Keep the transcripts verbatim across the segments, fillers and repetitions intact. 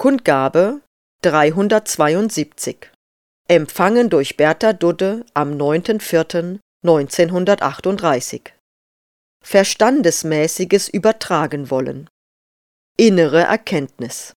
Kundgabe dreihundertzweiundsiebzig. Empfangen durch Bertha Dudde am neunten vierten neunzehnhundertachtunddreißig. Verstandesmäßiges Übertragen wollen. Innere Erkenntnis.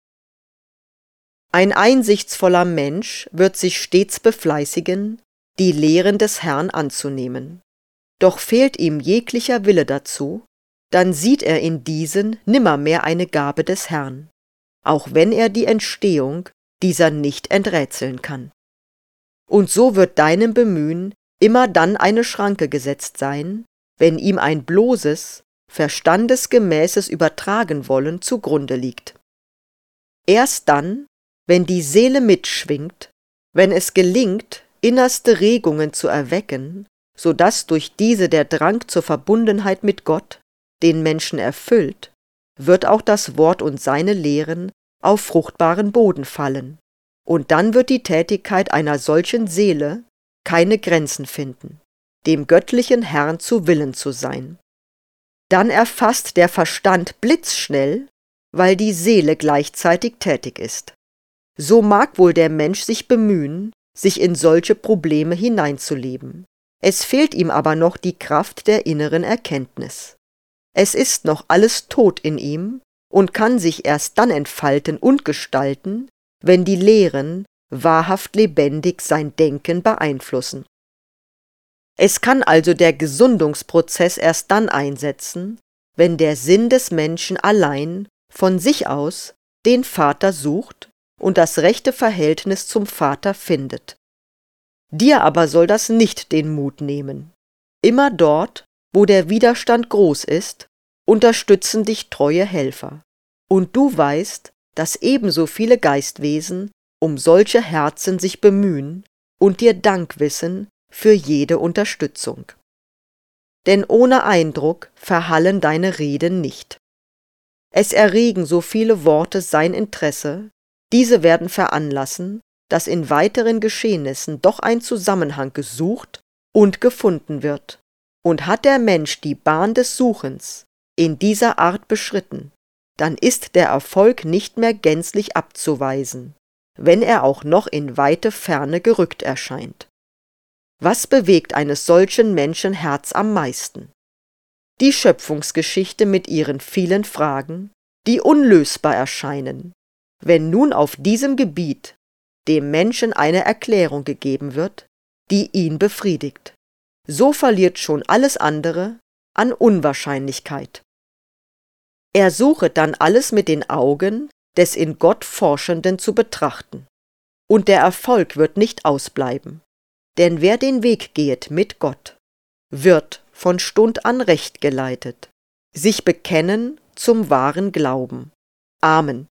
Ein einsichtsvoller Mensch wird sich stets befleißigen, die Lehren des Herrn anzunehmen. Doch fehlt ihm jeglicher Wille dazu, dann sieht er in diesen nimmermehr eine Gabe des Herrn, auch wenn er die Entstehung dieser nicht enträtseln kann. Und so wird deinem Bemühen immer dann eine Schranke gesetzt sein, wenn ihm ein bloßes, verstandesgemäßes Übertragenwollen zugrunde liegt. Erst dann, wenn die Seele mitschwingt, wenn es gelingt, innerste Regungen zu erwecken, so dass durch diese der Drang zur Verbundenheit mit Gott den Menschen erfüllt, wird auch das Wort und seine Lehren auf fruchtbaren Boden fallen, und dann wird die Tätigkeit einer solchen Seele keine Grenzen finden, dem göttlichen Herrn zu Willen zu sein. Dann erfasst der Verstand blitzschnell, weil die Seele gleichzeitig tätig ist. So mag wohl der Mensch sich bemühen, sich in solche Probleme hineinzuleben. Es fehlt ihm aber noch die Kraft der inneren Erkenntnis. Es ist noch alles tot in ihm und kann sich erst dann entfalten und gestalten, wenn die Lehren wahrhaft lebendig sein Denken beeinflussen. Es kann also der Gesundungsprozess erst dann einsetzen, wenn der Sinn des Menschen allein von sich aus den Vater sucht und das rechte Verhältnis zum Vater findet. Dir aber soll das nicht den Mut nehmen. Immer dort, wo der Widerstand groß ist, unterstützen dich treue Helfer. Und du weißt, dass ebenso viele Geistwesen um solche Herzen sich bemühen und dir Dank wissen für jede Unterstützung. Denn ohne Eindruck verhallen deine Reden nicht. Es erregen so viele Worte sein Interesse, diese werden veranlassen, dass in weiteren Geschehnissen doch ein Zusammenhang gesucht und gefunden wird. Und hat der Mensch die Bahn des Suchens in dieser Art beschritten, dann ist der Erfolg nicht mehr gänzlich abzuweisen, wenn er auch noch in weite Ferne gerückt erscheint. Was bewegt eines solchen Menschen Herz am meisten? Die Schöpfungsgeschichte mit ihren vielen Fragen, die unlösbar erscheinen. Wenn nun auf diesem Gebiet dem Menschen eine Erklärung gegeben wird, die ihn befriedigt, so verliert schon alles andere an Unwahrscheinlichkeit. Er suche dann alles mit den Augen des in Gott Forschenden zu betrachten, und der Erfolg wird nicht ausbleiben, denn wer den Weg gehet mit Gott, wird von Stund an recht geleitet, sich bekennen zum wahren Glauben. Amen.